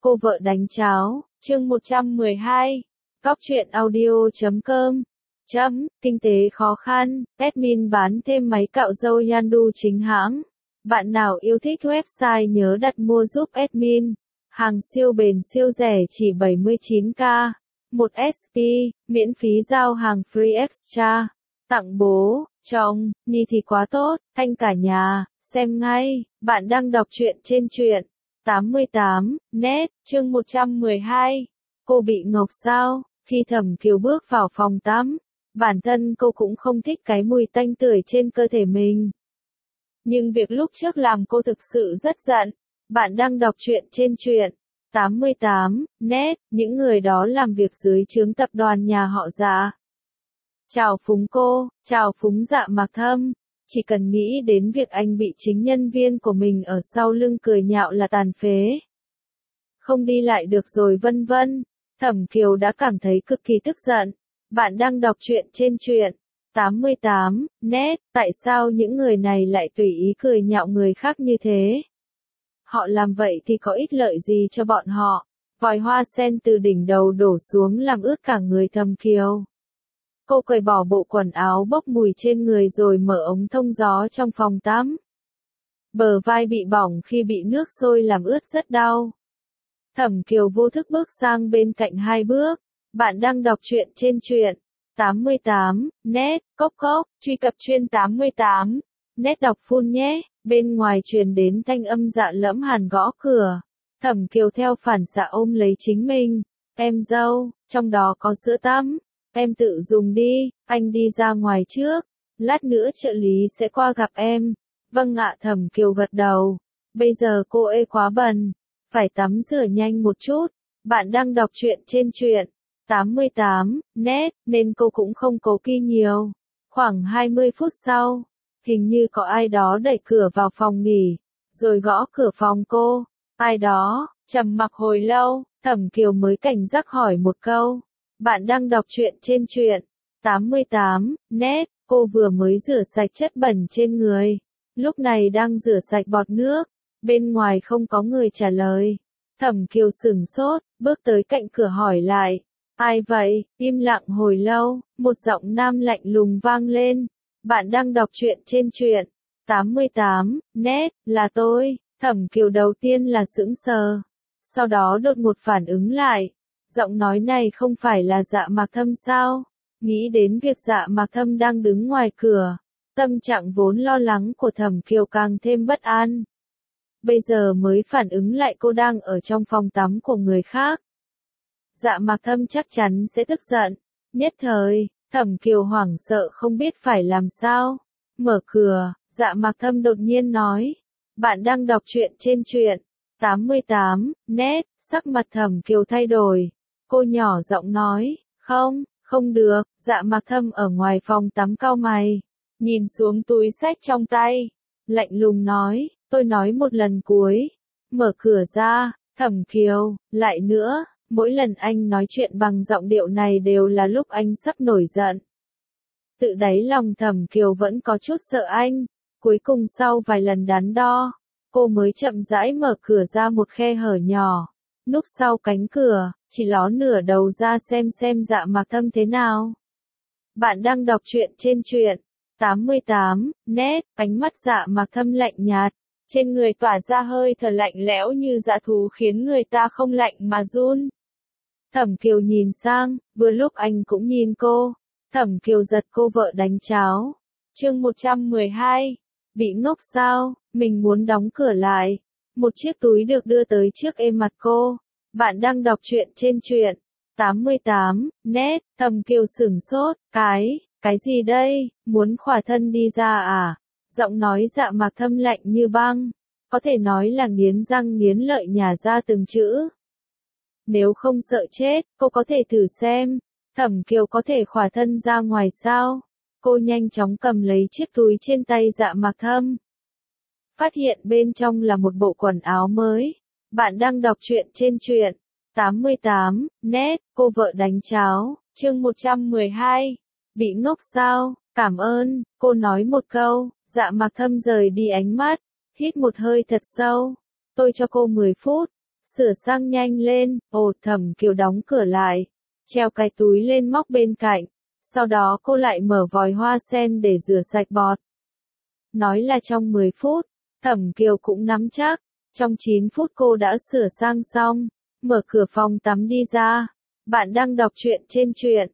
Cô vợ đánh cháo, chương 112. Cóc truyện audio.com. Kinh tế khó khăn, admin bán thêm máy cạo râu Yandu chính hãng. Bạn nào yêu thích website nhớ đặt mua giúp admin. Hàng siêu bền siêu rẻ chỉ 79k. 1 SP, miễn phí giao hàng free extra. Tặng bố, chồng, Nhi thì quá tốt, thanh cả nhà, xem ngay, bạn đang đọc truyện trên truyện 88, net, chương 112. Cô bị ngộp sao? Khi Thẩm Kiều bước vào phòng tắm, bản thân cô cũng không thích cái mùi tanh tưởi trên cơ thể mình. Nhưng việc lúc trước làm cô thực sự rất giận. Bạn đang đọc truyện trên truyện 88, net, những người đó làm việc dưới trướng tập đoàn nhà họ Dạ. Chào phúng cô, chào phúng Dạ Mạc Thâm. Chỉ cần nghĩ đến việc anh bị chính nhân viên của mình ở sau lưng cười nhạo là tàn phế. Không đi lại được rồi vân vân. Thẩm Kiều đã cảm thấy cực kỳ tức giận. Bạn đang đọc truyện trên truyện 88, net, tại sao những người này lại tùy ý cười nhạo người khác như thế? Họ làm vậy thì có ích lợi gì cho bọn họ? Vòi hoa sen từ đỉnh đầu đổ xuống làm ướt cả người Thẩm Kiều. Cô cởi bỏ bộ quần áo bốc mùi trên người rồi mở ống thông gió trong phòng tắm. Bờ vai bị bỏng khi bị nước sôi làm ướt rất đau. Thẩm Kiều vô thức bước sang bên cạnh 2 bước. Bạn đang đọc truyện trên truyện 88, net, cốc, truy cập chuyên 88, net đọc full nhé. Bên ngoài truyền đến thanh âm dạ lẫm hàn gõ cửa. Thẩm Kiều theo phản xạ ôm lấy chính mình. Em dâu, trong đó có sữa tắm. Em tự dùng đi, anh đi ra ngoài trước. Lát nữa trợ lý sẽ qua gặp em. Vâng ạ, Thẩm Kiều gật đầu. Bây giờ cô ê quá bần. Phải tắm rửa nhanh một chút. Bạn đang đọc truyện trên truyện 88, net, nên cô cũng không cố kỵ nhiều. Khoảng 20 phút sau, hình như có ai đó đẩy cửa vào phòng nghỉ, rồi gõ cửa phòng cô. Ai đó? Trầm mặc hồi lâu, Thẩm Kiều mới cảnh giác hỏi một câu. Bạn đang đọc truyện trên truyện 88, net, cô vừa mới rửa sạch chất bẩn trên người. Lúc này đang rửa sạch bọt nước. Bên ngoài không có người trả lời. Thẩm Kiều sửng sốt, bước tới cạnh cửa hỏi lại. Ai vậy? Im lặng hồi lâu, một giọng nam lạnh lùng vang lên. Bạn đang đọc truyện trên truyện 88, net, là tôi. Thẩm Kiều đầu tiên là sững sờ. Sau đó đột ngột phản ứng lại. Giọng nói này không phải là Dạ Mạc Thâm sao? Nghĩ đến việc Dạ Mạc Thâm đang đứng ngoài cửa. Tâm trạng vốn lo lắng của Thẩm Kiều càng thêm bất an. Bây giờ mới phản ứng lại cô đang ở trong phòng tắm của người khác. Dạ Mạc Thâm chắc chắn sẽ tức giận. Nhất thời, Thẩm Kiều hoảng sợ không biết phải làm sao. Mở cửa, Dạ Mạc Thâm đột nhiên nói. Bạn đang đọc truyện trên truyện 88, net, sắc mặt Thẩm Kiều thay đổi. Cô nhỏ giọng nói, không được. Dạ Mạc Thâm ở ngoài phòng tắm cau mày. Nhìn xuống túi xách trong tay. Lạnh lùng nói, tôi nói một lần cuối. Mở cửa ra, Thẩm Kiều, lại nữa. Mỗi lần anh nói chuyện bằng giọng điệu này đều là lúc anh sắp nổi giận. Tự đáy lòng Thẩm Kiều vẫn có chút sợ anh. Cuối cùng sau vài lần đắn đo, cô mới chậm rãi mở cửa ra một khe hở nhỏ. Núp sau cánh cửa, chỉ ló nửa đầu ra xem Dạ Mạc Thâm thế nào. Bạn đang đọc truyện trên truyện 88, net, ánh mắt Dạ Mạc Thâm lạnh nhạt. Trên người tỏa ra hơi thở lạnh lẽo như dã thú khiến người ta không lạnh mà run. Thẩm Kiều nhìn sang, vừa lúc anh cũng nhìn cô. Thẩm Kiều giật cô vợ đánh cháo. Chương 112. Bị ngốc sao? Mình muốn đóng cửa lại. Một chiếc túi được đưa tới trước êm mặt cô. Bạn đang đọc truyện trên truyện 88, net. Thẩm Kiều sửng sốt. Cái gì đây? Muốn khỏa thân đi ra à? Giọng nói Dạ Mạc Thâm lạnh như băng. Có thể nói là nghiến răng nghiến lợi nhả ra từng chữ. Nếu không sợ chết, cô có thể thử xem. Thẩm Kiều có thể khỏa thân ra ngoài sao? Cô nhanh chóng cầm lấy chiếc túi trên tay Dạ Mạc Thâm. Phát hiện bên trong là một bộ quần áo mới. Bạn đang đọc truyện trên truyện 88, net, cô vợ đánh cháo, chương 112. Bị ngốc sao? Cảm ơn, cô nói một câu. Dạ Mạc Thâm rời đi ánh mắt, hít một hơi thật sâu. Tôi cho cô 10 phút. sửa sang nhanh lên, ồ Thẩm Kiều đóng cửa lại, treo cái túi lên móc bên cạnh, sau đó cô lại mở vòi hoa sen để rửa sạch bọt. Nói là trong 10 phút, Thẩm Kiều cũng nắm chắc, trong 9 phút cô đã sửa sang xong, mở cửa phòng tắm đi ra. Bạn đang đọc truyện trên truyện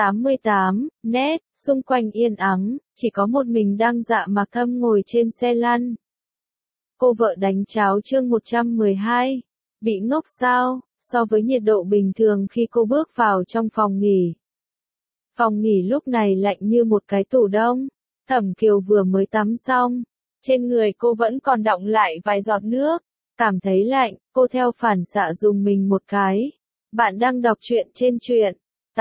88 net, xung quanh yên ắng, chỉ có một mình đang Dạ Mạc Thâm ngồi trên xe lăn. Cô vợ đánh cháo chương 112. Bị ngốc sao, so với nhiệt độ bình thường khi cô bước vào trong phòng nghỉ. Phòng nghỉ lúc này lạnh như một cái tủ đông. Thẩm Kiều vừa mới tắm xong, trên người cô vẫn còn đọng lại vài giọt nước. Cảm thấy lạnh, cô theo phản xạ dùng mình một cái. Bạn đang đọc truyện trên truyện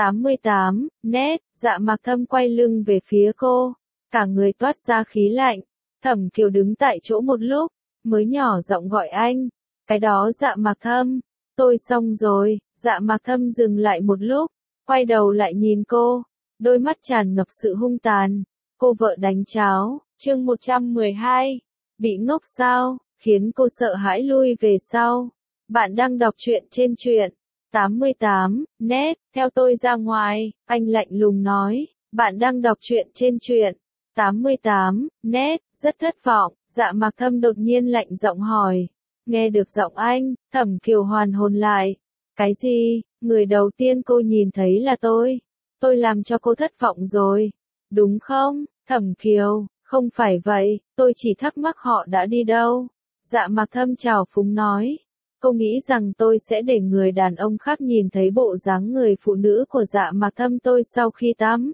88 net, Dạ Mạc Thâm quay lưng về phía cô, cả người toát ra khí lạnh. Thẩm Kiều đứng tại chỗ một lúc, mới nhỏ giọng gọi anh. Cái đó Dạ Mạc Thâm, tôi xong rồi. Dạ Mạc Thâm dừng lại một lúc, quay đầu lại nhìn cô, đôi mắt tràn ngập sự hung tàn. Cô vợ đánh cháo, chương 112. Bị ngốc sao, khiến cô sợ hãi lui về sau. Bạn đang đọc truyện trên truyện 88 net, theo tôi ra ngoài, anh lạnh lùng nói. Bạn đang đọc truyện trên truyện 88 net, rất thất vọng. Dạ Mạc Thâm đột nhiên lạnh giọng hỏi. Nghe được giọng anh, Thẩm Kiều hoàn hồn lại. Cái gì? Người đầu tiên cô nhìn thấy là tôi. Tôi làm cho cô thất vọng rồi. Đúng không, Thẩm Kiều? Không phải vậy, tôi chỉ thắc mắc họ đã đi đâu. Dạ Mạc Thâm trào phúng nói. Cô nghĩ rằng tôi sẽ để người đàn ông khác nhìn thấy bộ dáng người phụ nữ của Dạ Mạc Thâm tôi sau khi tắm.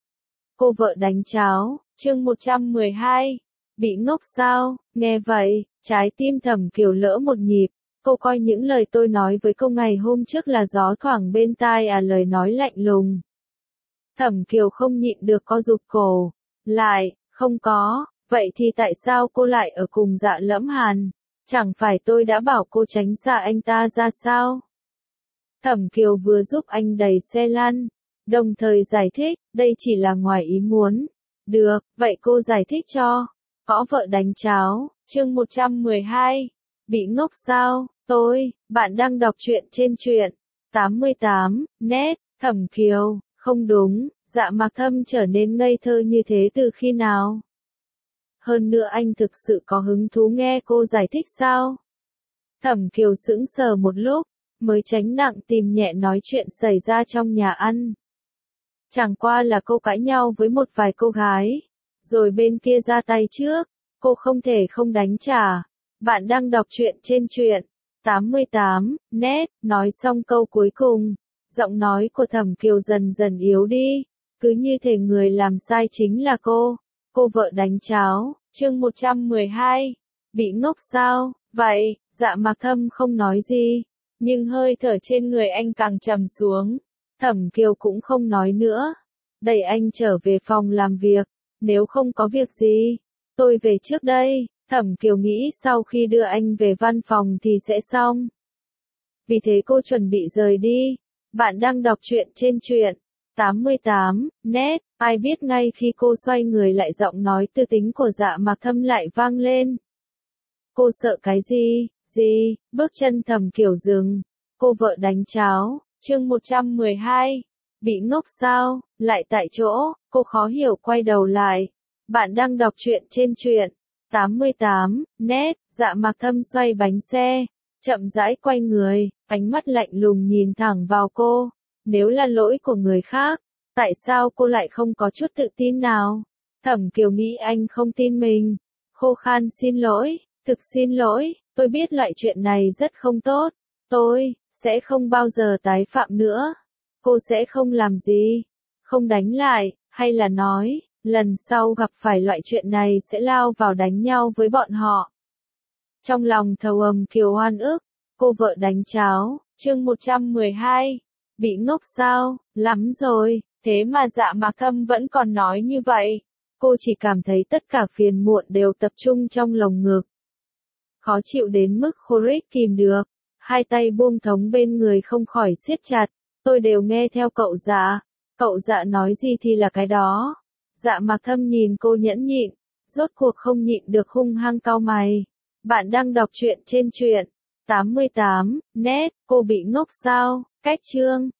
Cô vợ đánh cháo, chương 112. Bị ngốc sao? Nghe vậy, trái tim Thẩm Kiều lỡ một nhịp. Cô coi những lời tôi nói với cô ngày hôm trước là gió thoảng bên tai à, lời nói lạnh lùng. Thẩm Kiều không nhịn được co rụt cổ. Lại, không có, vậy thì tại sao cô lại ở cùng Dạ Lẫm Hàn? Chẳng phải tôi đã bảo cô tránh xa anh ta ra sao? Thẩm Kiều vừa giúp anh đẩy xe lăn, đồng thời giải thích, đây chỉ là ngoài ý muốn. Được, vậy cô giải thích cho. Có vợ đánh cháo, chương 112. Bị ngốc sao, bạn đang đọc truyện trên truyện 88 net, Thẩm Kiều, không đúng, Dạ Mạc Thâm trở nên ngây thơ như thế từ khi nào? Hơn nữa anh thực sự có hứng thú nghe cô giải thích sao? Thẩm Kiều sững sờ một lúc, mới tránh nặng tìm nhẹ nói chuyện xảy ra trong nhà ăn. Chẳng qua là cô cãi nhau với một vài cô gái, rồi bên kia ra tay trước, cô không thể không đánh trả. Bạn đang đọc truyện trên truyện 88 net, nói xong câu cuối cùng, giọng nói của Thẩm Kiều dần dần yếu đi, cứ như thể người làm sai chính là cô. Cô vợ đánh cháo, chương 112. Bị ngốc sao? Vậy, Dạ Mạc Thâm không nói gì, nhưng hơi thở trên người anh càng trầm xuống. Thẩm Kiều cũng không nói nữa, đẩy anh trở về phòng làm việc. Nếu không có việc gì, tôi về trước đây. Thẩm Kiều nghĩ sau khi đưa anh về văn phòng thì sẽ xong. Vì thế cô chuẩn bị rời đi. Bạn đang đọc truyện trên truyện 88 net, ai biết ngay khi cô xoay người lại giọng nói tư tính của Dạ Mạc Thâm lại vang lên. Cô sợ cái gì? Gì? Bước chân Thẩm Kiều dừng. Cô vợ đánh cháo, chương 112. Bị ngốc sao? Lại tại chỗ, cô khó hiểu quay đầu lại. Bạn đang đọc truyện trên truyện 88 net, Dạ Mạc Thâm xoay bánh xe, chậm rãi quay người, ánh mắt lạnh lùng nhìn thẳng vào cô. Nếu là lỗi của người khác, tại sao cô lại không có chút tự tin nào? Thẩm Kiều nghĩ anh không tin mình. Khô khan xin lỗi, thực xin lỗi, tôi biết loại chuyện này rất không tốt. Tôi sẽ không bao giờ tái phạm nữa. Cô sẽ không làm gì, không đánh lại, hay là nói, lần sau gặp phải loại chuyện này sẽ lao vào đánh nhau với bọn họ. Trong lòng thầu Kiều oan ức, cô vợ đánh cháo, chương 112. Bị ngốc sao? Lắm rồi, thế mà Dạ Mạc Thâm vẫn còn nói như vậy. Cô chỉ cảm thấy tất cả phiền muộn đều tập trung trong lồng ngực. Khó chịu đến mức khô rít kìm được, hai tay buông thống bên người không khỏi siết chặt. Tôi đều nghe theo cậu Dạ nói gì thì là cái đó. Dạ Mạc Thâm nhìn cô nhẫn nhịn, rốt cuộc không nhịn được hung hăng cau mày. Bạn đang đọc truyện trên truyện 88, nét, cô bị ngốc sao? Cách chương